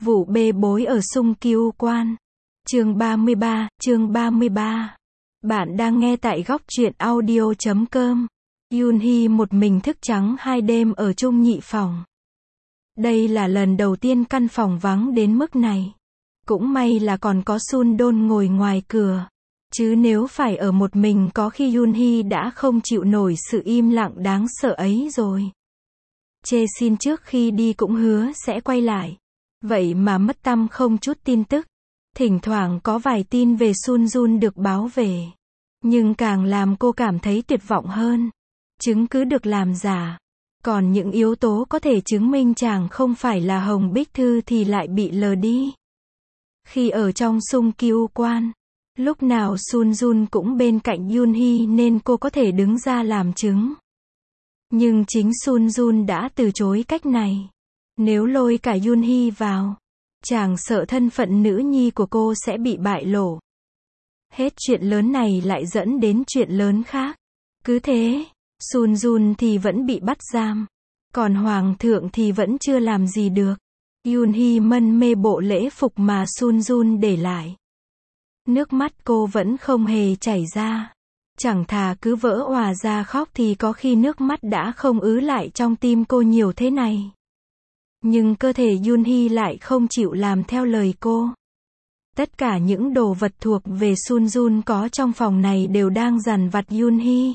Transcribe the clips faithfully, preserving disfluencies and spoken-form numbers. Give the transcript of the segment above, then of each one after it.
Vụ bê bối ở Sung Kiêu Quan. Chương ba mươi ba, chương ba mươi ba. Bạn đang nghe tại góc truyện audio chấm com. Yoonhee một mình thức trắng hai đêm ở chung nhị phòng. Đây là lần đầu tiên căn phòng vắng đến mức này. Cũng may là còn có Sun Don ngồi ngoài cửa. Chứ nếu phải ở một mình có khi Yoonhee đã không chịu nổi sự im lặng đáng sợ ấy rồi. Chê xin trước khi đi cũng hứa sẽ quay lại. Vậy mà mất tăm không chút tin tức. Thỉnh thoảng có vài tin về Sun Jun được báo về. Nhưng càng làm cô cảm thấy tuyệt vọng hơn. Chứng cứ được làm giả. Còn những yếu tố có thể chứng minh chàng không phải là Hồng Bích Thư thì lại bị lờ đi. Khi ở trong Sung Kiêu Quan, lúc nào Sun Jun cũng bên cạnh Yoonhee nên cô có thể đứng ra làm chứng. Nhưng chính Sun Jun đã từ chối cách này. Nếu lôi cả Yoonhee vào, chàng sợ thân phận nữ nhi của cô sẽ bị bại lộ. Hết chuyện lớn này lại dẫn đến chuyện lớn khác. Cứ thế, Sun Jun thì vẫn bị bắt giam. Còn Hoàng thượng thì vẫn chưa làm gì được. Yoonhee mân mê bộ lễ phục mà Sun Jun để lại. Nước mắt cô vẫn không hề chảy ra. Chẳng thà cứ vỡ òa ra khóc thì có khi nước mắt đã không ứ lại trong tim cô nhiều thế này. Nhưng cơ thể Yoonhee lại không chịu làm theo lời cô. Tất cả những đồ vật thuộc về Sun Jun có trong phòng này đều đang dằn vặt Yoonhee.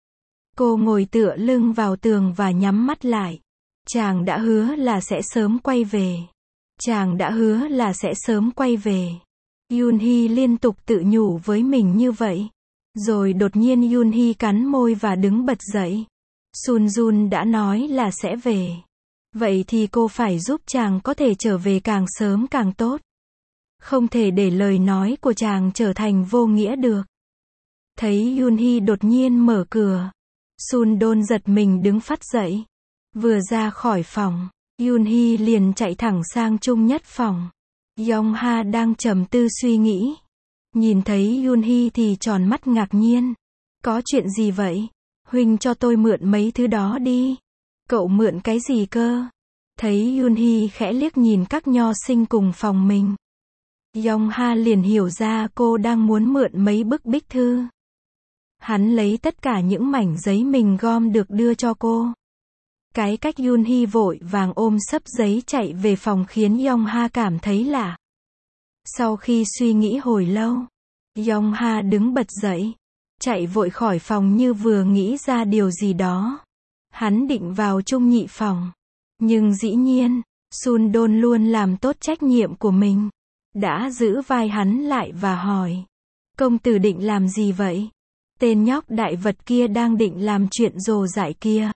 Cô ngồi tựa lưng vào tường và nhắm mắt lại. Chàng đã hứa là sẽ sớm quay về. Chàng đã hứa là sẽ sớm quay về. Yoonhee liên tục tự nhủ với mình như vậy. Rồi đột nhiên Yoonhee cắn môi và đứng bật dậy. Sun Jun đã nói là sẽ về. Vậy thì cô phải giúp chàng có thể trở về càng sớm càng tốt. Không thể để lời nói của chàng trở thành vô nghĩa được. Thấy Yoonhee đột nhiên mở cửa. Sun Don giật mình đứng phắt dậy. Vừa ra khỏi phòng, Yoonhee liền chạy thẳng sang chung nhất phòng. Yongha đang trầm tư suy nghĩ. Nhìn thấy Yoonhee thì tròn mắt ngạc nhiên. Có chuyện gì vậy? Huynh cho tôi mượn mấy thứ đó đi. Cậu mượn cái gì cơ? Thấy Yoonhee khẽ liếc nhìn các nho sinh cùng phòng mình. Yongha liền hiểu ra cô đang muốn mượn mấy bức bích thư. Hắn lấy tất cả những mảnh giấy mình gom được đưa cho cô. Cái cách Yoonhee vội vàng ôm xấp giấy chạy về phòng khiến Yongha cảm thấy lạ. Sau khi suy nghĩ hồi lâu, Yongha đứng bật dậy, chạy vội khỏi phòng như vừa nghĩ ra điều gì đó. Hắn định vào chung nhị phòng. Nhưng dĩ nhiên, Sun Don luôn làm tốt trách nhiệm của mình. Đã giữ vai hắn lại và hỏi. Công tử định làm gì vậy? Tên nhóc đại vật kia đang định làm chuyện rồ dại kia.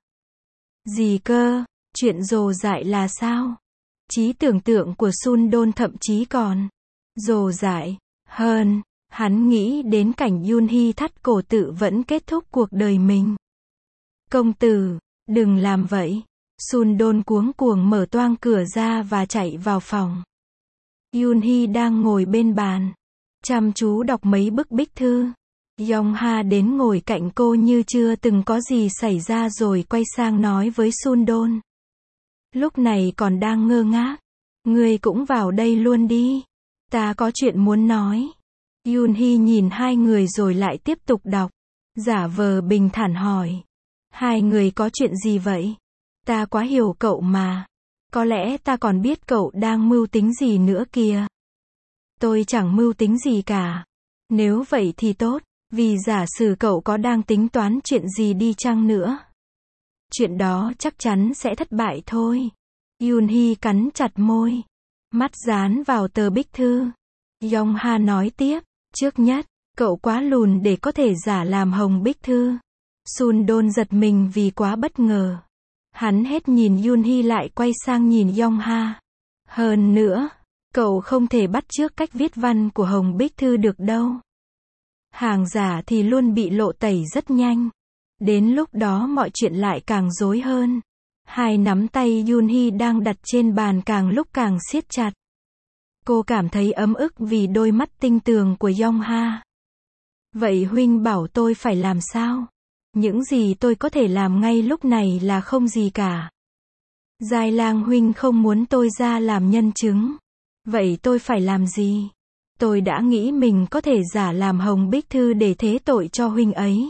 Gì cơ? Chuyện rồ dại là sao? Trí tưởng tượng của Sun Don thậm chí còn rồ dại hơn. Hắn nghĩ đến cảnh Yoonhee thắt cổ tự vẫn kết thúc cuộc đời mình. Công tử, đừng làm vậy. Sun Don cuống cuồng mở toang cửa ra và chạy vào phòng. Yoonhee đang ngồi bên bàn, chăm chú đọc mấy bức bích thư. Yongha đến ngồi cạnh cô như chưa từng có gì xảy ra rồi quay sang nói với Sun Don. Lúc này còn đang ngơ ngác. Ngươi cũng vào đây luôn đi. Ta có chuyện muốn nói. Yoonhee nhìn hai người rồi lại tiếp tục đọc. Giả vờ bình thản hỏi. Hai người có chuyện gì vậy? Ta quá hiểu cậu mà. Có lẽ ta còn biết cậu đang mưu tính gì nữa kìa. Tôi chẳng mưu tính gì cả. Nếu vậy thì tốt, vì giả sử cậu có đang tính toán chuyện gì đi chăng nữa. Chuyện đó chắc chắn sẽ thất bại thôi. Yoonhee cắn chặt môi. Mắt dán vào tờ bích thư. Yongha nói tiếp. Trước nhất, cậu quá lùn để có thể giả làm Hồng Bích Thư. Sun Don giật mình vì quá bất ngờ. Hắn hết nhìn Yoonhee lại quay sang nhìn Yongha. Hơn nữa, cậu không thể bắt chước cách viết văn của Hồng Bích Thư được đâu. Hàng giả thì luôn bị lộ tẩy rất nhanh. Đến lúc đó mọi chuyện lại càng rối hơn. Hai nắm tay Yoonhee đang đặt trên bàn càng lúc càng siết chặt. Cô cảm thấy ấm ức vì đôi mắt tinh tường của Yongha. Vậy huynh bảo tôi phải làm sao? Những gì tôi có thể làm ngay lúc này là không gì cả. Giai lang huynh không muốn tôi ra làm nhân chứng. Vậy tôi phải làm gì? Tôi đã nghĩ mình có thể giả làm Hồng Bích Thư để thế tội cho huynh ấy.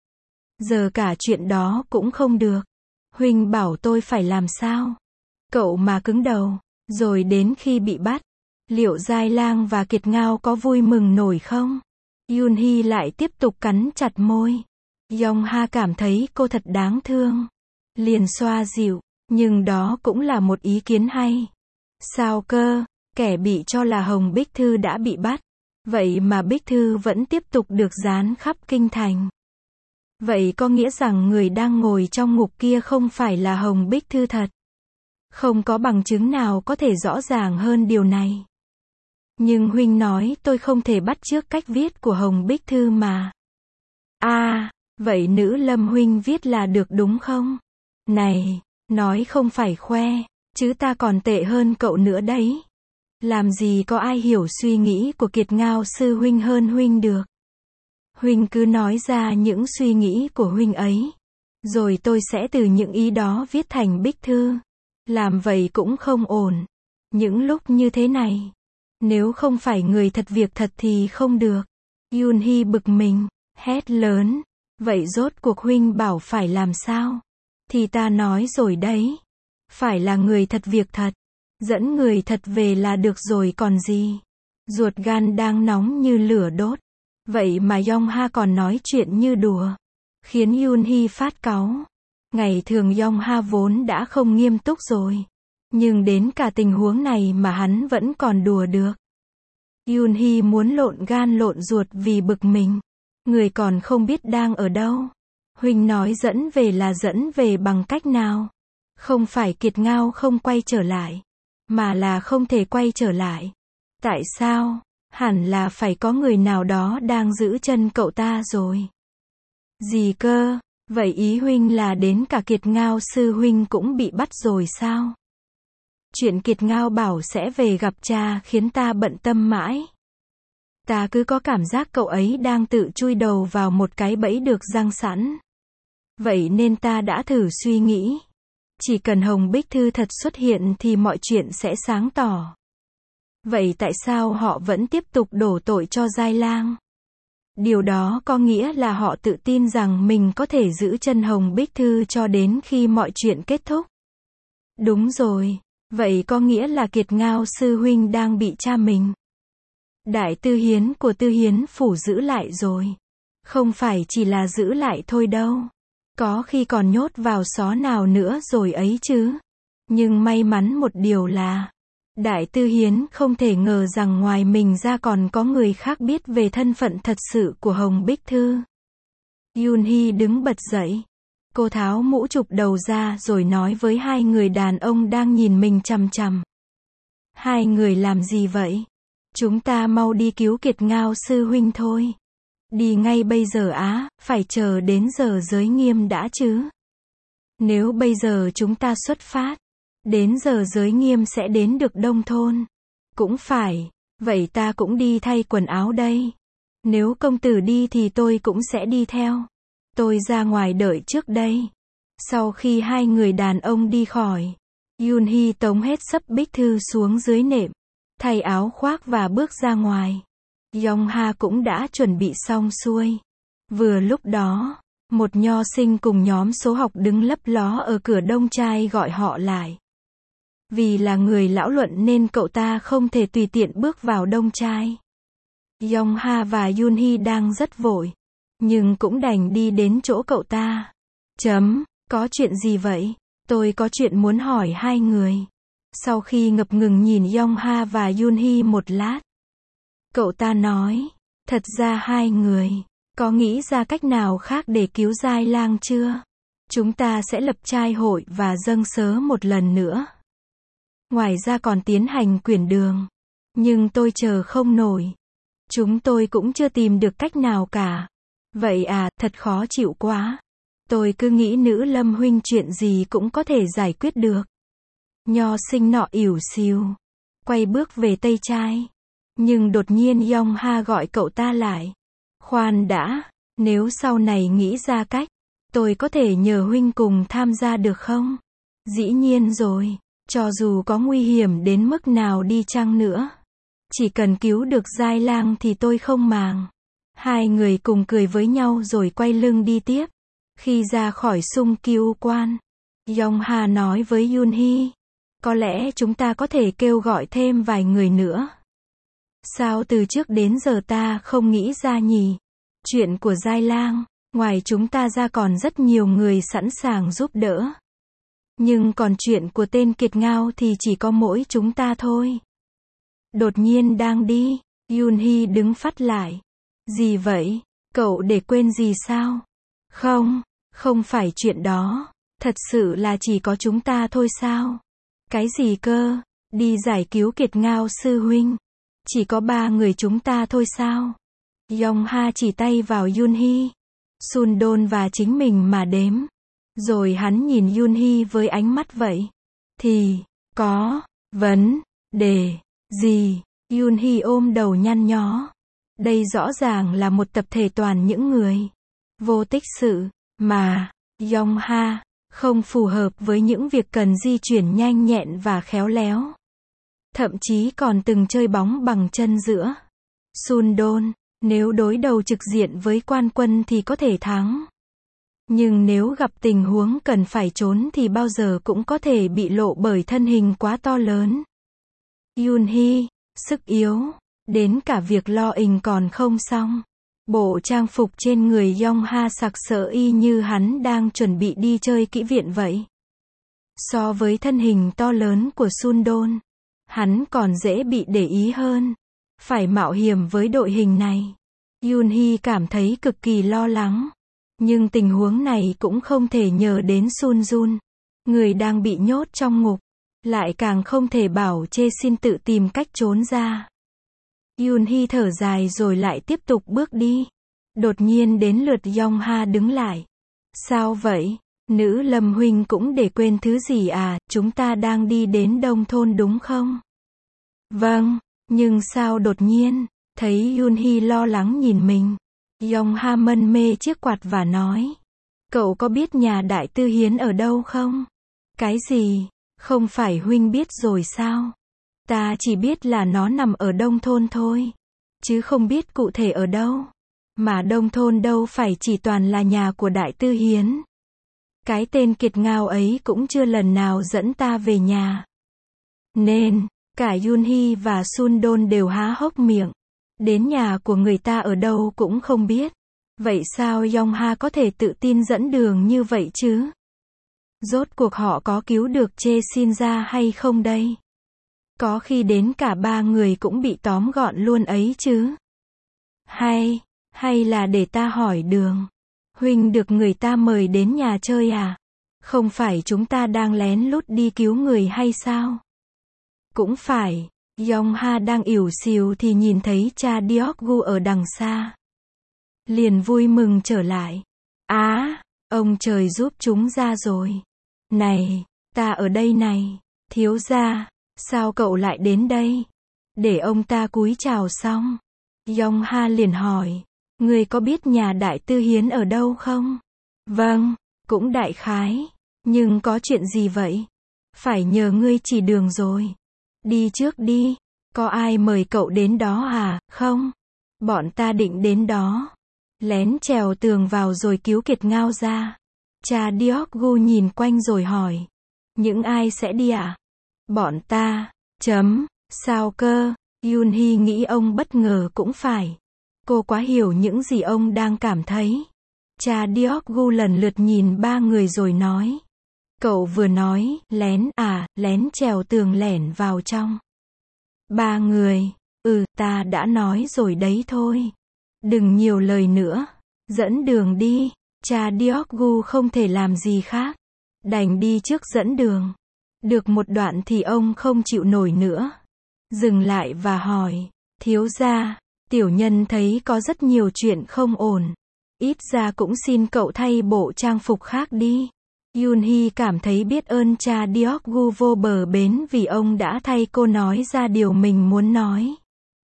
Giờ cả chuyện đó cũng không được. Huynh bảo tôi phải làm sao? Cậu mà cứng đầu, rồi đến khi bị bắt, liệu Giai Lang và Kiệt Ngao có vui mừng nổi không? Yoon Hee lại tiếp tục cắn chặt môi. Yong Ha cảm thấy cô thật đáng thương. Liền xoa dịu, nhưng đó cũng là một ý kiến hay. Sao cơ, kẻ bị cho là Hồng Bích Thư đã bị bắt. Vậy mà Bích Thư vẫn tiếp tục được dán khắp kinh thành. Vậy có nghĩa rằng người đang ngồi trong ngục kia không phải là Hồng Bích Thư thật. Không có bằng chứng nào có thể rõ ràng hơn điều này. Nhưng huynh nói tôi không thể bắt chước cách viết của Hồng Bích Thư mà. À, vậy nữ Lâm huynh viết là được đúng không? Này, nói không phải khoe, chứ ta còn tệ hơn cậu nữa đấy. Làm gì có ai hiểu suy nghĩ của Kiệt Ngao sư huynh hơn huynh được. Huynh cứ nói ra những suy nghĩ của huynh ấy. Rồi tôi sẽ từ những ý đó viết thành bích thư. Làm vậy cũng không ổn. Những lúc như thế này, nếu không phải người thật việc thật thì không được. Yoon Hee bực mình, hét lớn. Vậy rốt cuộc huynh bảo phải làm sao? Thì ta nói rồi đấy. Phải là người thật việc thật. Dẫn người thật về là được rồi còn gì. Ruột gan đang nóng như lửa đốt. Vậy mà Yong Ha còn nói chuyện như đùa. Khiến Yoon Hee phát cáu. Ngày thường Yong Ha vốn đã không nghiêm túc rồi. Nhưng đến cả tình huống này mà hắn vẫn còn đùa được. Yoon Hee muốn lộn gan lộn ruột vì bực mình. Người còn không biết đang ở đâu. Huynh nói dẫn về là dẫn về bằng cách nào? Không phải Kiệt Ngao không quay trở lại. Mà là không thể quay trở lại. Tại sao? Hẳn là phải có người nào đó đang giữ chân cậu ta rồi. Gì cơ? Vậy ý huynh là đến cả Kiệt Ngao sư huynh cũng bị bắt rồi sao? Chuyện Kiệt Ngao bảo sẽ về gặp cha khiến ta bận tâm mãi. Ta cứ có cảm giác cậu ấy đang tự chui đầu vào một cái bẫy được giăng sẵn. Vậy nên ta đã thử suy nghĩ. Chỉ cần Hồng Bích Thư thật xuất hiện thì mọi chuyện sẽ sáng tỏ. Vậy tại sao họ vẫn tiếp tục đổ tội cho Giai Lang? Điều đó có nghĩa là họ tự tin rằng mình có thể giữ chân Hồng Bích Thư cho đến khi mọi chuyện kết thúc. Đúng rồi. Vậy có nghĩa là Kiệt Ngao sư huynh đang bị cha mình. Đại tư hiến của tư hiến phủ giữ lại rồi. Không phải chỉ là giữ lại thôi đâu. Có khi còn nhốt vào xó nào nữa rồi ấy chứ. Nhưng may mắn một điều là Đại tư hiến không thể ngờ rằng ngoài mình ra còn có người khác biết về thân phận thật sự của Hồng Bích Thư. Yoon Hee đứng bật dậy. Cô tháo mũ chụp đầu ra rồi nói với hai người đàn ông đang nhìn mình chằm chằm. Hai người làm gì vậy? Chúng ta mau đi cứu Kiệt Ngao sư huynh thôi. Đi ngay bây giờ á, phải chờ đến giờ giới nghiêm đã chứ. Nếu bây giờ chúng ta xuất phát, đến giờ giới nghiêm sẽ đến được Đông Thôn. Cũng phải, vậy ta cũng đi thay quần áo đây. Nếu công tử đi thì tôi cũng sẽ đi theo. Tôi ra ngoài đợi trước đây. Sau khi hai người đàn ông đi khỏi, Yoon Hee tống hết sấp bích thư xuống dưới nệm, thay áo khoác và bước ra ngoài. Yong Ha cũng đã chuẩn bị xong xuôi. Vừa lúc đó, một nho sinh cùng nhóm số học đứng lấp ló ở cửa đông trai gọi họ lại. Vì là người lão luận nên cậu ta không thể tùy tiện bước vào đông trai. Yong Ha và Yoon Hee đang rất vội, nhưng cũng đành đi đến chỗ cậu ta. Chấm, có chuyện gì vậy? Tôi có chuyện muốn hỏi hai người. Sau khi ngập ngừng nhìn Yong Ha và Yoon Hee một lát, cậu ta nói, thật ra hai người có nghĩ ra cách nào khác để cứu Giai Lang chưa? Chúng ta sẽ lập trai hội và dâng sớ một lần nữa. Ngoài ra còn tiến hành quyển đường. Nhưng tôi chờ không nổi. Chúng tôi cũng chưa tìm được cách nào cả. Vậy à, thật khó chịu quá. Tôi cứ nghĩ nữ Lâm huynh chuyện gì cũng có thể giải quyết được. Nho sinh nọ ỉu xìu, quay bước về tây trai. Nhưng đột nhiên Yong Ha gọi cậu ta lại. Khoan đã, nếu sau này nghĩ ra cách, tôi có thể nhờ huynh cùng tham gia được không? Dĩ nhiên rồi, Cho dù có nguy hiểm đến mức nào đi chăng nữa, chỉ cần cứu được Giai Lang thì tôi không màng. Hai người cùng cười với nhau rồi quay lưng đi tiếp. Khi ra khỏi Sung Kyu Quan, Yong Ha nói với Yoon Hee, có lẽ chúng ta có thể kêu gọi thêm vài người nữa. Sao từ trước đến giờ ta không nghĩ ra nhỉ? Chuyện của Giai Lang, ngoài chúng ta ra còn rất nhiều người sẵn sàng giúp đỡ. Nhưng còn chuyện của tên Kiệt Ngao thì chỉ có mỗi chúng ta thôi. Đột nhiên đang đi, Yoon Hee đứng phắt lại. Gì vậy? Cậu để quên gì sao? Không, không phải chuyện đó. Thật sự là chỉ có chúng ta thôi sao? Cái gì cơ? Đi giải cứu Kiệt Ngao sư huynh. Chỉ có ba người chúng ta thôi sao? Yong Ha chỉ tay vào Yoon Hee, Sun Don và chính mình mà đếm. Rồi hắn nhìn Yoon Hee với ánh mắt vậy. Thì, có, vấn, đề, gì? Yoon Hee ôm đầu nhăn nhó. Đây rõ ràng là một tập thể toàn những người vô tích sự, mà, Yong Ha, không phù hợp với những việc cần di chuyển nhanh nhẹn và khéo léo. Thậm chí còn từng chơi bóng bằng chân giữa. Sun Don, nếu đối đầu trực diện với Quan Quân thì có thể thắng. Nhưng nếu gặp tình huống cần phải trốn thì bao giờ cũng có thể bị lộ bởi thân hình quá to lớn. Yoon Hee, sức yếu, đến cả việc lo ình còn không xong. Bộ trang phục trên người Yong Ha sặc sỡ y như hắn đang chuẩn bị đi chơi kỹ viện vậy. So với thân hình to lớn của Sun Don, hắn còn dễ bị để ý hơn. Phải mạo hiểm với đội hình này. Yoon Hee cảm thấy cực kỳ lo lắng. Nhưng tình huống này cũng không thể nhờ đến Sun Jun, người đang bị nhốt trong ngục. Lại càng không thể bảo Chê xin tự tìm cách trốn ra. Yoon Hee thở dài rồi lại tiếp tục bước đi. Đột nhiên đến lượt Yong Ha đứng lại. Sao vậy? Nữ Lâm huynh cũng để quên thứ gì à? Chúng ta đang đi đến Đông Thôn đúng không? Vâng, nhưng sao đột nhiên? Thấy Yoon Hee lo lắng nhìn mình, Yong Ha mân mê chiếc quạt và nói. Cậu có biết nhà Đại Tư Hiến ở đâu không? Cái gì? Không phải huynh biết rồi sao? Ta chỉ biết là nó nằm ở Đông Thôn thôi. Chứ không biết cụ thể ở đâu. Mà Đông Thôn đâu phải chỉ toàn là nhà của Đại Tư Hiến. Cái tên Kiệt Ngao ấy cũng chưa lần nào dẫn ta về nhà. Nên, cả Yoon Hee và Sun Don đều há hốc miệng. Đến nhà của người ta ở đâu cũng không biết. Vậy sao Yong Ha có thể tự tin dẫn đường như vậy chứ? Rốt cuộc họ có cứu được Chê xin ra hay không đây? Có khi đến cả ba người cũng bị tóm gọn luôn ấy chứ? Hay, hay là để ta hỏi đường? Huynh được người ta mời đến nhà chơi à? Không phải chúng ta đang lén lút đi cứu người hay sao? Cũng phải. Yong Ha đang ỉu xìu thì nhìn thấy cha Deok-gu ở đằng xa. Liền vui mừng trở lại. Á, ông trời giúp chúng ra rồi. Này, ta ở đây này. Thiếu gia, sao cậu lại đến đây? Để ông ta cúi chào xong, Yong Ha liền hỏi. Ngươi có biết nhà Đại Tư Hiến ở đâu không? Vâng, cũng đại khái. Nhưng có chuyện gì vậy? Phải nhờ ngươi chỉ đường rồi. Đi trước đi. Có ai mời cậu đến đó à? Không. Bọn ta định đến đó. Lén trèo tường vào rồi cứu Kiệt Ngao ra. Cha Deok-gu nhìn quanh rồi hỏi. Những ai sẽ đi à? Bọn ta. Chấm. Sao cơ? Yoon Hee nghĩ ông bất ngờ cũng phải. Cô quá hiểu những gì ông đang cảm thấy. Cha Deok-gu lần lượt nhìn ba người rồi nói. Cậu vừa nói, lén à, lén trèo tường lẻn vào trong. Ba người, ừ, ta đã nói rồi đấy thôi. Đừng nhiều lời nữa. Dẫn đường đi. Cha Deok-gu không thể làm gì khác. Đành đi trước dẫn đường. Được một đoạn thì ông không chịu nổi nữa. Dừng lại và hỏi. Thiếu gia, tiểu nhân thấy có rất nhiều chuyện không ổn. Ít ra cũng xin cậu thay bộ trang phục khác đi. Yoon Hee cảm thấy biết ơn cha Deok-gu vô bờ bến vì ông đã thay cô nói ra điều mình muốn nói.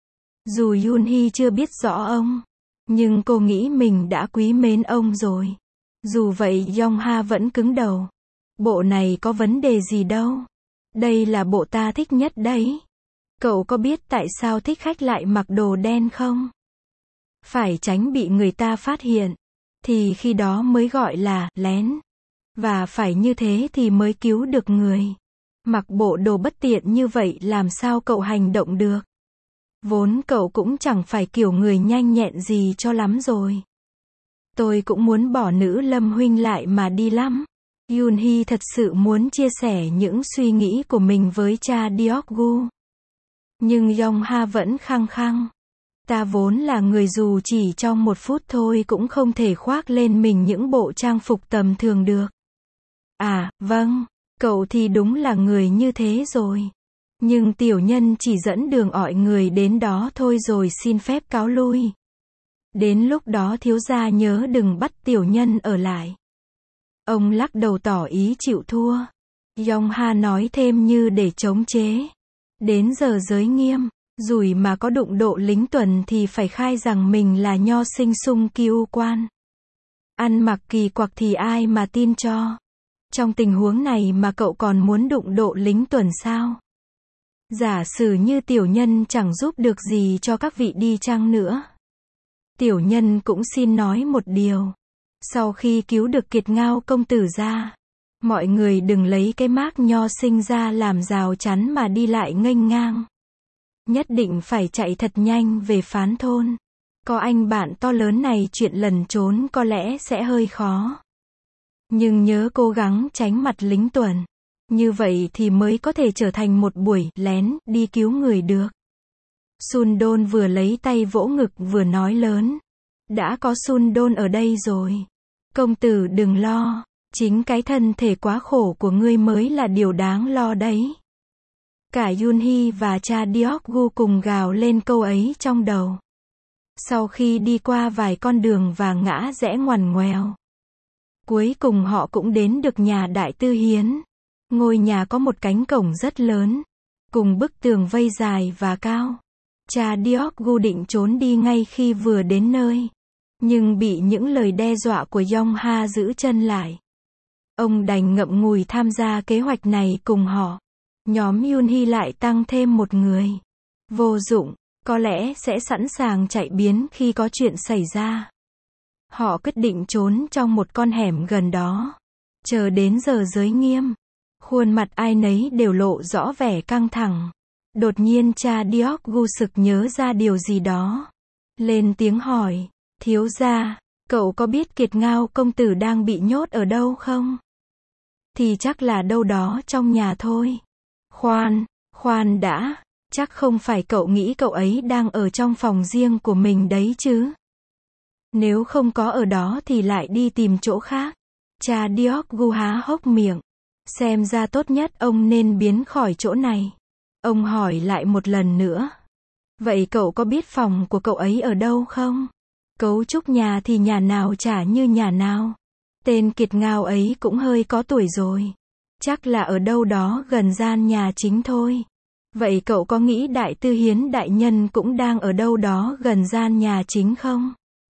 Dù Yoon Hee chưa biết rõ ông, nhưng cô nghĩ mình đã quý mến ông rồi. Dù vậy Yong Ha vẫn cứng đầu. Bộ này có vấn đề gì đâu. Đây là bộ ta thích nhất đấy. Cậu có biết tại sao thích khách lại mặc đồ đen không? Phải tránh bị người ta phát hiện. Thì khi đó mới gọi là lén. Và phải như thế thì mới cứu được người. Mặc bộ đồ bất tiện như vậy làm sao cậu hành động được? Vốn cậu cũng chẳng phải kiểu người nhanh nhẹn gì cho lắm rồi. Tôi cũng muốn bỏ nữ Lâm huynh lại mà đi lắm. Yoonhee thật sự muốn chia sẻ những suy nghĩ của mình với cha Deokgu. Nhưng Yongha vẫn khăng khăng. Ta vốn là người dù chỉ trong một phút thôi cũng không thể khoác lên mình những bộ trang phục tầm thường được. À, vâng, cậu thì đúng là người như thế rồi. Nhưng tiểu nhân chỉ dẫn đường ọi người đến đó thôi rồi xin phép cáo lui. Đến lúc đó thiếu gia nhớ đừng bắt tiểu nhân ở lại. Ông lắc đầu tỏ ý chịu thua. Yongha nói thêm như để chống chế. Đến giờ giới nghiêm, rủi mà có đụng độ lính tuần thì phải khai rằng mình là nho sinh Sung Kyu Quan. Ăn mặc kỳ quặc thì ai mà tin cho. Trong tình huống này mà cậu còn muốn đụng độ lính tuần sao? Giả sử như tiểu nhân chẳng giúp được gì cho các vị đi chăng nữa. Tiểu nhân cũng xin nói một điều. Sau khi cứu được Kiệt Ngao công tử ra, mọi người đừng lấy cái mác nho sinh ra làm rào chắn mà đi lại nghênh ngang. Nhất định phải chạy thật nhanh về Phán thôn. Có anh bạn to lớn này chuyện lẩn trốn có lẽ sẽ hơi khó. Nhưng nhớ cố gắng tránh mặt lính tuần. Như vậy thì mới có thể trở thành một buổi lén đi cứu người được. Sun Đôn vừa lấy tay vỗ ngực vừa nói lớn. Đã có Sun Đôn ở đây rồi. Công tử đừng lo. Chính cái thân thể quá khổ của ngươi mới là điều đáng lo đấy. Cả Yoonhee và cha Deokgu cùng gào lên câu ấy trong đầu. Sau khi đi qua vài con đường và ngã rẽ ngoằn ngoèo, cuối cùng họ cũng đến được nhà Đại Tư Hiến. Ngôi nhà có một cánh cổng rất lớn, cùng bức tường vây dài và cao. Cha Deokgu định trốn đi ngay khi vừa đến nơi, nhưng bị những lời đe dọa của Yongha giữ chân lại. Ông đành ngậm ngùi tham gia kế hoạch này cùng họ. Nhóm Yoonhee lại tăng thêm một người. Vô dụng, có lẽ sẽ sẵn sàng chạy biến khi có chuyện xảy ra. Họ quyết định trốn trong một con hẻm gần đó. Chờ đến giờ giới nghiêm, khuôn mặt ai nấy đều lộ rõ vẻ căng thẳng. Đột nhiên cha Deokgu sực nhớ ra điều gì đó. Lên tiếng hỏi, thiếu gia, cậu có biết Kiệt Ngao công tử đang bị nhốt ở đâu không? Thì chắc là đâu đó trong nhà thôi. Khoan, khoan đã, chắc không phải cậu nghĩ cậu ấy đang ở trong phòng riêng của mình đấy chứ? Nếu không có ở đó thì lại đi tìm chỗ khác. Cha Deokgu há hốc miệng. Xem ra tốt nhất ông nên biến khỏi chỗ này. Ông hỏi lại một lần nữa. Vậy cậu có biết phòng của cậu ấy ở đâu không? Cấu trúc nhà thì nhà nào chả như nhà nào. Tên Kiệt Ngao ấy cũng hơi có tuổi rồi. Chắc là ở đâu đó gần gian nhà chính thôi. Vậy cậu có nghĩ Đại Tư Hiến đại nhân cũng đang ở đâu đó gần gian nhà chính không?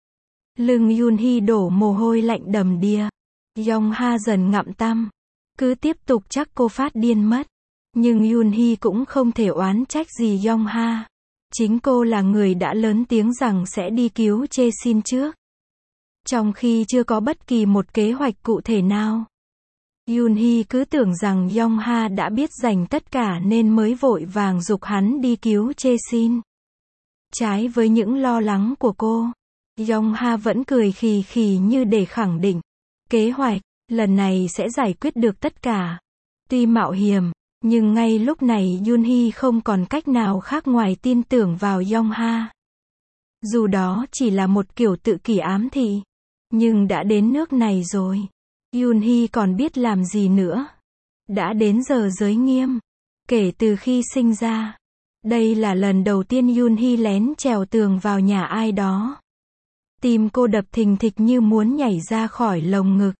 Lưng Yoonhee đổ mồ hôi lạnh đầm đìa. Yongha dần ngậm tăm. Cứ tiếp tục chắc cô phát điên mất. Nhưng Yoonhee cũng không thể oán trách gì Yongha. Chính cô là người đã lớn tiếng rằng sẽ đi cứu Chae-sin trước. Trong khi chưa có bất kỳ một kế hoạch cụ thể nào. Yoonhee cứ tưởng rằng Yongha đã biết dành tất cả nên mới vội vàng giục hắn đi cứu Chae-sin. Trái với những lo lắng của cô, Yongha vẫn cười khì khì như để khẳng định. Kế hoạch, lần này sẽ giải quyết được tất cả. Tuy mạo hiểm, nhưng ngay lúc này Yoonhee không còn cách nào khác ngoài tin tưởng vào Yongha. Dù đó chỉ là một kiểu tự kỷ ám thị. Nhưng đã đến nước này rồi. Yoonhee còn biết làm gì nữa. Đã đến giờ giới nghiêm. Kể từ khi sinh ra. Đây là lần đầu tiên Yoonhee lén trèo tường vào nhà ai đó. Tim cô đập thình thịch như muốn nhảy ra khỏi lồng ngực.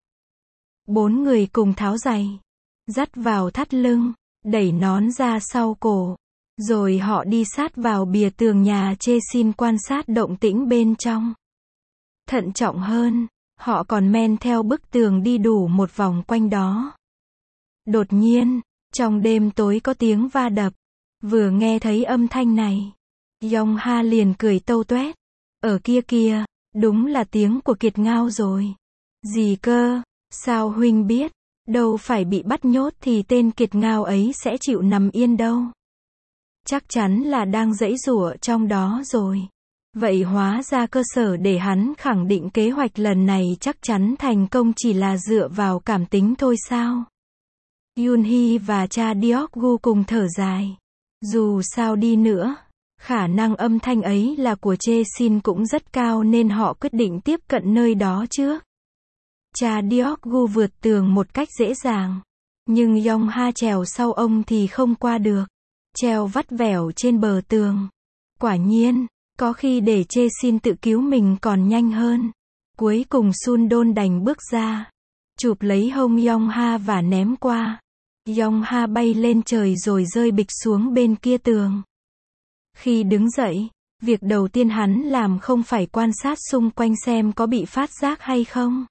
Bốn người cùng tháo giày. Dắt vào thắt lưng. Đẩy nón ra sau cổ. Rồi họ đi sát vào bìa tường nhà Chae-sin quan sát động tĩnh bên trong. Thận trọng hơn, họ còn men theo bức tường đi đủ một vòng quanh đó. Đột nhiên, Trong đêm tối có tiếng va đập. Vừa nghe thấy âm thanh này, Yong Ha liền cười tâu tuét. Ở kia kìa, đúng là tiếng của Kiệt Ngao rồi. Gì cơ? Sao huynh biết? Đâu phải bị bắt nhốt thì tên Kiệt Ngao ấy sẽ chịu nằm yên đâu. Chắc chắn là đang giãy giụa trong đó rồi. Vậy hóa ra cơ sở để hắn khẳng định kế hoạch lần này chắc chắn thành công chỉ là dựa vào cảm tính thôi sao? Yoon-hee và cha Deok-gu cùng thở dài. Dù sao đi nữa, khả năng âm thanh ấy là của Chae-sin cũng rất cao nên họ quyết định tiếp cận nơi đó trước. Cha Deok-gu vượt tường một cách dễ dàng. Nhưng Yong Ha trèo sau ông thì không qua được. Treo vắt vẻo trên bờ tường. Quả nhiên, có khi để Chae-sin tự cứu mình còn nhanh hơn. Cuối cùng Sun-don đành bước ra, chụp lấy hông Yong Ha và ném qua. Yong Ha bay lên trời rồi rơi bịch xuống bên kia tường. Khi đứng dậy, việc đầu tiên hắn làm không phải quan sát xung quanh xem có bị phát giác hay không,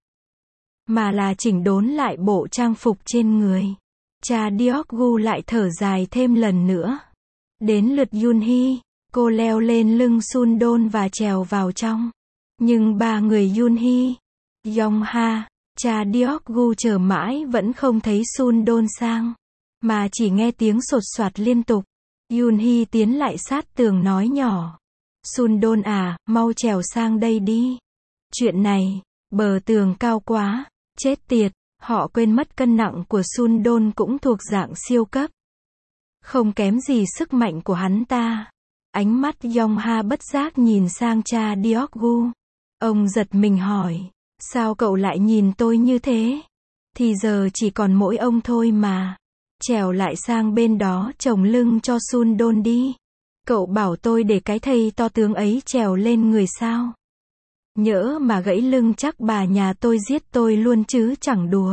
mà là chỉnh đốn lại bộ trang phục trên người. Cha Deok-gu lại thở dài thêm lần nữa. Đến lượt Yoon-hee, cô leo lên lưng Sun-don và trèo vào trong. Nhưng ba người Yoon-hee, Yong Ha, cha Deok-gu chờ mãi vẫn không thấy Sun-don sang, mà chỉ nghe tiếng sột soạt liên tục. Yoon-hee tiến lại sát tường nói nhỏ. Sun-don à, mau trèo sang đây đi. Chuyện này, bờ tường cao quá, chết tiệt, họ quên mất cân nặng của Sun-don cũng thuộc dạng siêu cấp. Không kém gì sức mạnh của hắn ta. Ánh mắt Yong Ha bất giác nhìn sang cha Deok-gu. Ông giật mình hỏi, sao cậu lại nhìn tôi như thế? Thì giờ chỉ còn mỗi ông thôi mà. Trèo lại sang bên đó chồng lưng cho Sun-don đi. Cậu bảo tôi để cái thây to tướng ấy trèo lên người sao? Nhỡ mà gãy lưng chắc bà nhà tôi giết tôi luôn chứ chẳng đùa.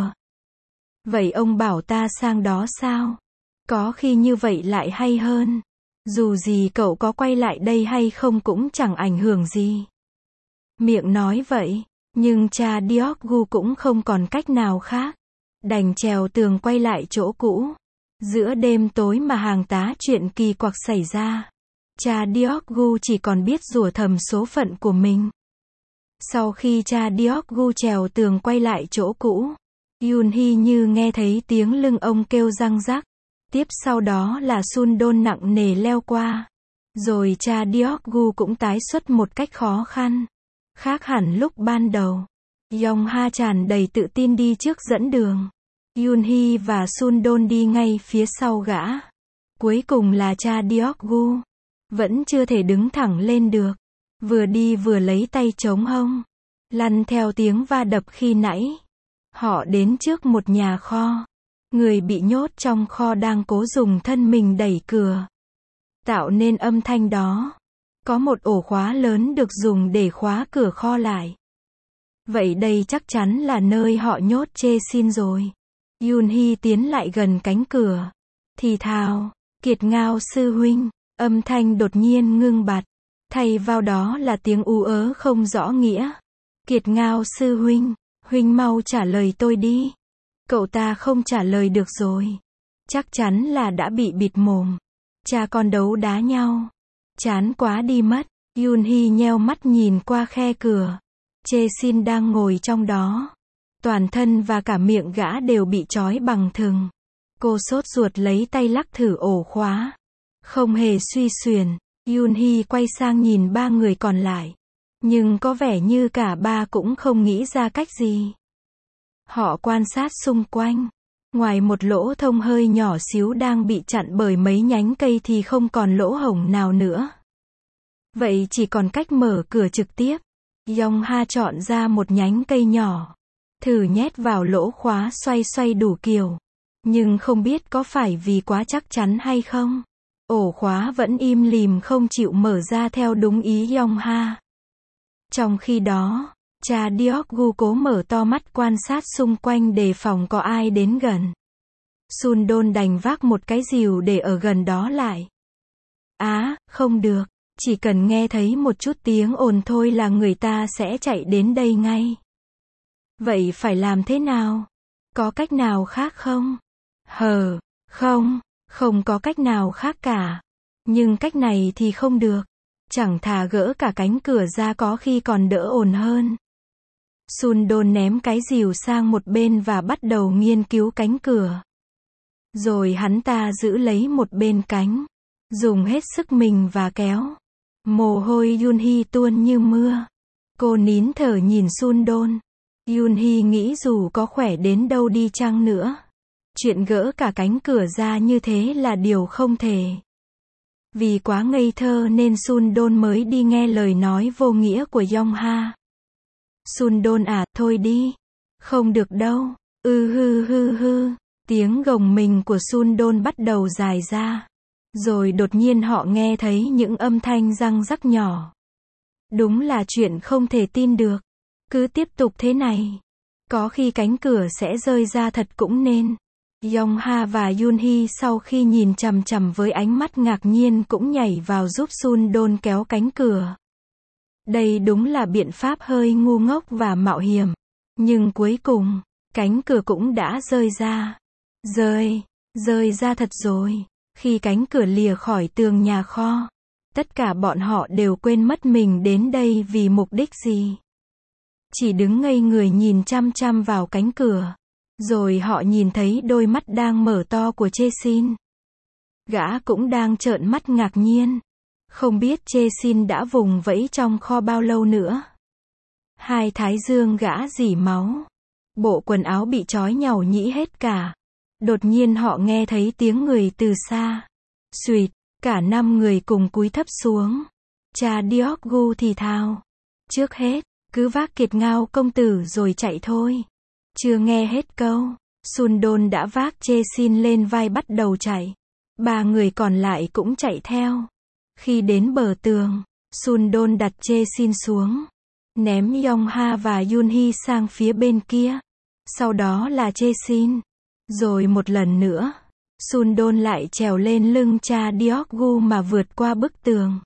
Vậy ông bảo ta sang đó sao? Có khi như vậy lại hay hơn. Dù gì cậu có quay lại đây hay không cũng chẳng ảnh hưởng gì. Miệng nói vậy, nhưng cha Deok-gu cũng không còn cách nào khác. Đành trèo tường quay lại chỗ cũ. Giữa đêm tối mà hàng tá chuyện kỳ quặc xảy ra. Cha Deok-gu chỉ còn biết rủa thầm số phận của mình. Sau khi cha Deok-gu trèo tường quay lại chỗ cũ, Yoon-hee như nghe thấy tiếng lưng ông kêu răng rắc. Tiếp sau đó là Sun-don nặng nề leo qua. Rồi cha Deok-gu cũng tái xuất một cách khó khăn. Khác hẳn lúc ban đầu. Yong Ha tràn đầy tự tin đi trước dẫn đường. Yoon-hee và Sun-don đi ngay phía sau gã. Cuối cùng là cha Deok-gu. Vẫn chưa thể đứng thẳng lên được. Vừa đi vừa lấy tay chống hông. Lăn theo tiếng va đập khi nãy. Họ đến trước một nhà kho. Người bị nhốt trong kho đang cố dùng thân mình đẩy cửa, tạo nên âm thanh đó. Có một ổ khóa lớn được dùng để khóa cửa kho lại. Vậy đây chắc chắn là nơi họ nhốt Chae-sin rồi. Yoon-hee tiến lại gần cánh cửa. Thì thào, Kiệt Ngao sư huynh. Âm thanh đột nhiên ngưng bặt. Thay vào đó là tiếng ú ớ không rõ nghĩa. Kiệt Ngao sư huynh, huynh mau trả lời tôi đi. Cậu ta không trả lời được rồi. Chắc chắn là đã bị bịt mồm. Cha con đấu đá nhau. Chán quá đi mất. Yoon-hee nheo mắt nhìn qua khe cửa. Chae-sin đang ngồi trong đó. Toàn thân và cả miệng gã đều bị trói bằng thừng. Cô sốt ruột lấy tay lắc thử ổ khóa. Không hề suy xuyển. Yoon-hee quay sang nhìn ba người còn lại. Nhưng có vẻ như cả ba cũng không nghĩ ra cách gì. Họ quan sát xung quanh. Ngoài một lỗ thông hơi nhỏ xíu đang bị chặn bởi mấy nhánh cây thì không còn lỗ hổng nào nữa. Vậy chỉ còn cách mở cửa trực tiếp. Yong Ha chọn ra một nhánh cây nhỏ. Thử nhét vào lỗ khóa xoay xoay đủ kiểu. Nhưng không biết có phải vì quá chắc chắn hay không. Ổ khóa vẫn im lìm không chịu mở ra theo đúng ý Yong Ha. Trong khi đó, cha Deok-gu cố mở to mắt quan sát xung quanh đề phòng có ai đến gần. Sun-don đành vác một cái rìu để ở gần đó lại. Á, à, không được, chỉ cần nghe thấy một chút tiếng ồn thôi là người ta sẽ chạy đến đây ngay. Vậy phải làm thế nào? Có cách nào khác không? Hờ, Không, không có cách nào khác cả. Nhưng cách này thì không được. Chẳng thà gỡ cả cánh cửa ra có khi còn đỡ ổn hơn. Sundon ném cái rìu sang một bên và bắt đầu nghiên cứu cánh cửa. Rồi hắn ta giữ lấy một bên cánh, dùng hết sức mình và kéo. Mồ hôi Yoonhee tuôn như mưa. Cô nín thở nhìn Sundon. Yoonhee nghĩ dù có khỏe đến đâu đi chăng nữa, chuyện gỡ cả cánh cửa ra như thế là điều không thể. Vì quá ngây thơ nên Sundon mới đi nghe lời nói vô nghĩa của Yongha. Sundon à, thôi đi. Không được đâu. Ừ hư hư hư. Tiếng gồng mình của Sundon bắt đầu dài ra. Rồi đột nhiên họ nghe thấy những âm thanh răng rắc nhỏ. Đúng là chuyện không thể tin được. Cứ tiếp tục thế này, có khi cánh cửa sẽ rơi ra thật cũng nên. Yongha và Yoonhee sau khi nhìn chằm chằm với ánh mắt ngạc nhiên cũng nhảy vào giúp Sundon kéo cánh cửa. Đây đúng là biện pháp hơi ngu ngốc và mạo hiểm. Nhưng cuối cùng, cánh cửa cũng đã rơi ra. Rơi, rơi ra thật rồi. Khi cánh cửa lìa khỏi tường nhà kho, tất cả bọn họ đều quên mất mình đến đây vì mục đích gì. Chỉ đứng ngây người nhìn chăm chăm vào cánh cửa. Rồi họ nhìn thấy đôi mắt đang mở to của Chae-sin. Gã cũng đang trợn mắt ngạc nhiên. Không biết Chae-sin đã vùng vẫy trong kho bao lâu nữa. Hai thái dương gã rỉ máu. Bộ quần áo bị trói nhàu nhĩ hết cả. Đột nhiên họ nghe thấy tiếng người từ xa. Xuỵt, cả năm người cùng cúi thấp xuống. Cha Deok-gu thì thào. Trước hết, cứ vác kiệt ngao công tử rồi chạy thôi. Chưa nghe hết câu, Sundon đã vác Chae-sin lên vai bắt đầu chạy. Ba người còn lại cũng chạy theo. Khi đến bờ tường, Sundon đặt Chae-sin xuống. Ném Yongha và Yoonhee sang phía bên kia. Sau đó là Chae-sin. Rồi một lần nữa, Sundon lại trèo lên lưng cha Deok-gu mà vượt qua bức tường.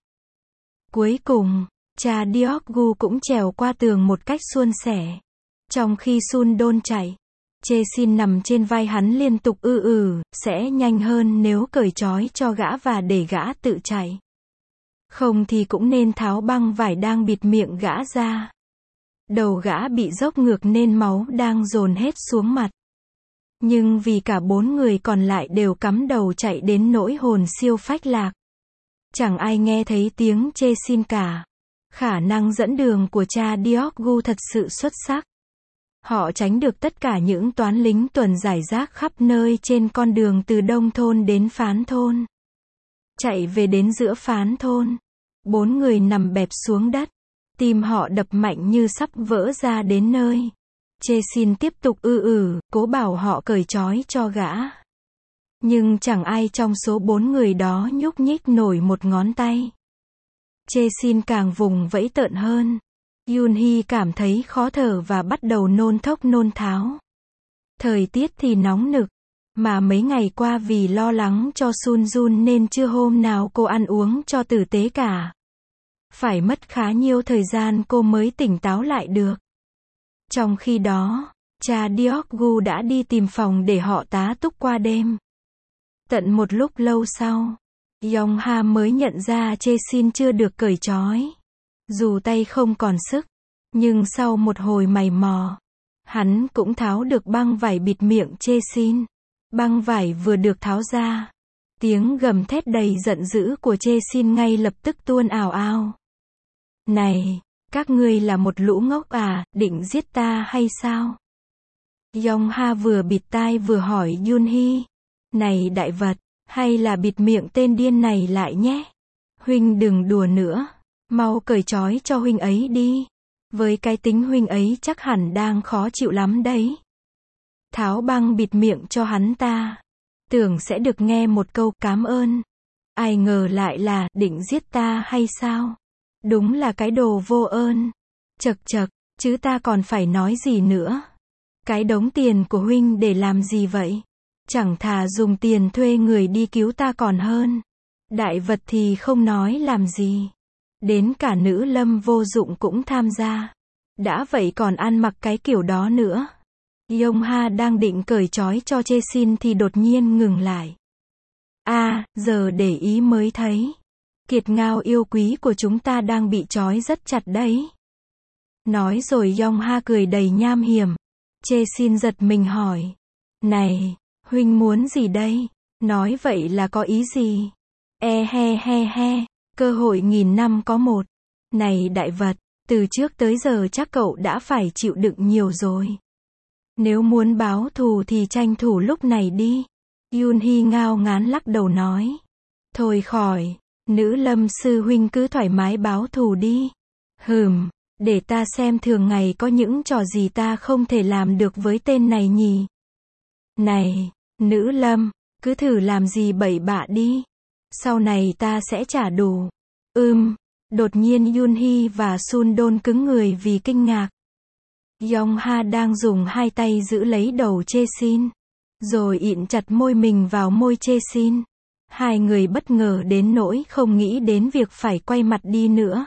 Cuối cùng, cha Deok-gu cũng trèo qua tường một cách suôn sẻ. Trong khi Sundon chạy, Chae-sin nằm trên vai hắn liên tục ư ừ, sẽ nhanh hơn nếu cởi trói cho gã và để gã tự chạy. Không thì cũng nên tháo băng vải đang bịt miệng gã ra. Đầu gã bị dốc ngược nên máu đang dồn hết xuống mặt. Nhưng vì cả bốn người còn lại đều cắm đầu chạy đến nỗi hồn siêu phách lạc. Chẳng ai nghe thấy tiếng Chae-sin cả. Khả năng dẫn đường của cha Deok-gu thật sự xuất sắc. Họ tránh được tất cả những toán lính tuần rải rác khắp nơi trên con đường từ Đông thôn đến Phán thôn. Chạy về đến giữa Phán thôn, bốn người nằm bẹp xuống đất. Tim họ đập mạnh như sắp vỡ ra đến nơi. Chae-sin tiếp tục ư ừ, cố bảo họ cởi trói cho gã. Nhưng chẳng ai trong số bốn người đó nhúc nhích nổi một ngón tay. Chae-sin càng vùng vẫy tợn hơn. Yoonhee cảm thấy khó thở và bắt đầu nôn thốc nôn tháo. Thời tiết thì nóng nực, mà mấy ngày qua vì lo lắng cho Sunjun nên chưa hôm nào cô ăn uống cho tử tế cả. Phải mất khá nhiều thời gian cô mới tỉnh táo lại được. Trong khi đó, cha Deok-gu đã đi tìm phòng để họ tá túc qua đêm. Tận một lúc lâu sau, Yongha mới nhận ra Chae-sin chưa được cởi trói. Dù tay không còn sức, nhưng sau một hồi mày mò, hắn cũng tháo được băng vải bịt miệng Chae-sin. Băng vải vừa được tháo ra, tiếng gầm thét đầy giận dữ của Chae-sin ngay lập tức tuôn ào ào. Này, các ngươi là một lũ ngốc à, định giết ta hay sao? Yongha vừa bịt tai vừa hỏi Yoonhee. Này đại vật, hay là bịt miệng tên điên này lại nhé. Huynh đừng đùa nữa. Mau cởi trói cho huynh ấy đi. Với cái tính huynh ấy chắc hẳn đang khó chịu lắm đấy. Tháo băng bịt miệng cho hắn ta. Tưởng sẽ được nghe một câu cảm ơn. Ai ngờ lại là định giết ta hay sao? Đúng là cái đồ vô ơn. Chậc chậc, chứ ta còn phải nói gì nữa. Cái đống tiền của huynh để làm gì vậy? Chẳng thà dùng tiền thuê người đi cứu ta còn hơn. Đại vật thì không nói làm gì. Đến cả nữ lâm vô dụng cũng tham gia. Đã vậy còn ăn mặc cái kiểu đó nữa. Yongha đang định cởi trói cho Chae-sin thì đột nhiên ngừng lại. À, giờ để ý mới thấy. Kiệt ngao yêu quý của chúng ta đang bị trói rất chặt đấy. Nói rồi Yong Ha cười đầy nham hiểm. Chê xin giật mình hỏi. Này, huynh muốn gì đây? Nói vậy là có ý gì? E he he he, cơ hội nghìn năm có một. Này đại vật, từ trước tới giờ chắc cậu đã phải chịu đựng nhiều rồi. Nếu muốn báo thù thì tranh thủ lúc này đi. Yun Hee ngao ngán lắc đầu nói. Thôi khỏi, nữ lâm sư huynh cứ thoải mái báo thù đi. Hừm, để ta xem thường ngày có những trò gì ta không thể làm được với tên này nhỉ. Này, nữ lâm, cứ thử làm gì bậy bạ đi. Sau này ta sẽ trả đủ. Ưm, đột nhiên Yun Hee và Sun Don cứng người vì kinh ngạc. Yong Ha đang dùng hai tay giữ lấy đầu Chê Sin, rồi ịn chặt môi mình vào môi Chê Sin. Hai người bất ngờ đến nỗi không nghĩ đến việc phải quay mặt đi nữa.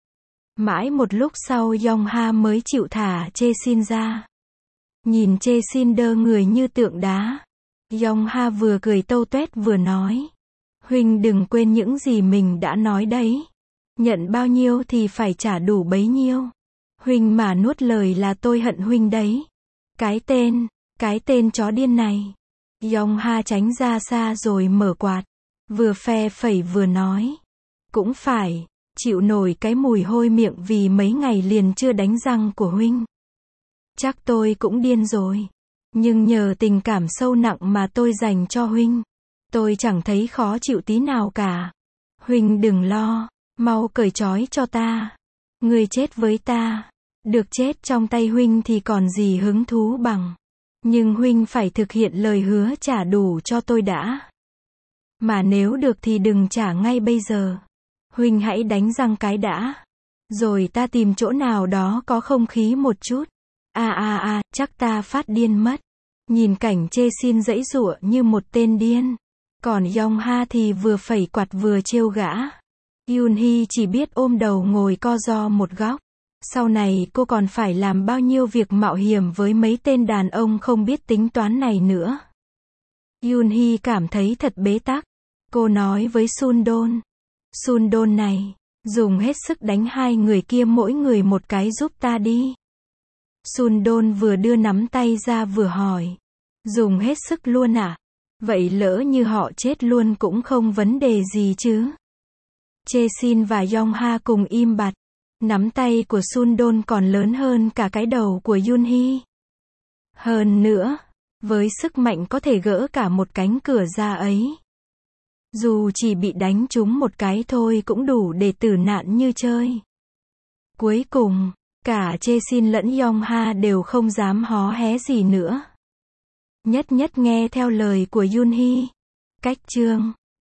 Mãi một lúc sau Yong Ha mới chịu thả Chê Sin ra. Nhìn Chê Sin đơ người như tượng đá. Yong Ha vừa cười tâu tuét vừa nói. Huynh đừng quên những gì mình đã nói đấy. Nhận bao nhiêu thì phải trả đủ bấy nhiêu. Huynh mà nuốt lời là tôi hận huynh đấy. Cái tên, cái tên chó điên này. Yong Ha tránh ra xa rồi mở quạt. Vừa phe phẩy vừa nói. Cũng phải, chịu nổi cái mùi hôi miệng vì mấy ngày liền chưa đánh răng của huynh. Chắc tôi cũng điên rồi. Nhưng nhờ tình cảm sâu nặng mà tôi dành cho huynh, tôi chẳng thấy khó chịu tí nào cả. Huynh đừng lo, mau cởi trói cho ta. Người chết với ta, được chết trong tay huynh thì còn gì hứng thú bằng. Nhưng huynh phải thực hiện lời hứa trả đủ cho tôi đã. Mà nếu được thì đừng trả ngay bây giờ. Huynh hãy đánh răng cái đã. Rồi ta tìm chỗ nào đó có không khí một chút. À à à, chắc ta phát điên mất. Nhìn cảnh Chê Sin giãy giụa như một tên điên. Còn Yong Ha thì vừa phẩy quạt vừa trêu gã. Yun Hee chỉ biết ôm đầu ngồi co ro một góc. Sau này cô còn phải làm bao nhiêu việc mạo hiểm với mấy tên đàn ông không biết tính toán này nữa. Yun Hee cảm thấy thật bế tắc. Cô nói với Sun Don. Sun Don này, dùng hết sức đánh hai người kia mỗi người một cái giúp ta đi. Sun Don vừa đưa nắm tay ra vừa hỏi. Dùng hết sức luôn à? Vậy lỡ như họ chết luôn cũng không vấn đề gì chứ? Chê Sin và Yong Ha cùng im bặt. Nắm tay của Sun Don còn lớn hơn cả cái đầu của Yun Hee. Hơn nữa, với sức mạnh có thể gỡ cả một cánh cửa ra ấy. Dù chỉ bị đánh trúng một cái thôi cũng đủ để tử nạn như chơi. Cuối cùng, cả Chê Sin lẫn Yong Ha đều không dám hó hé gì nữa. Nhất nhất nghe theo lời của Yun Hee. Cách chương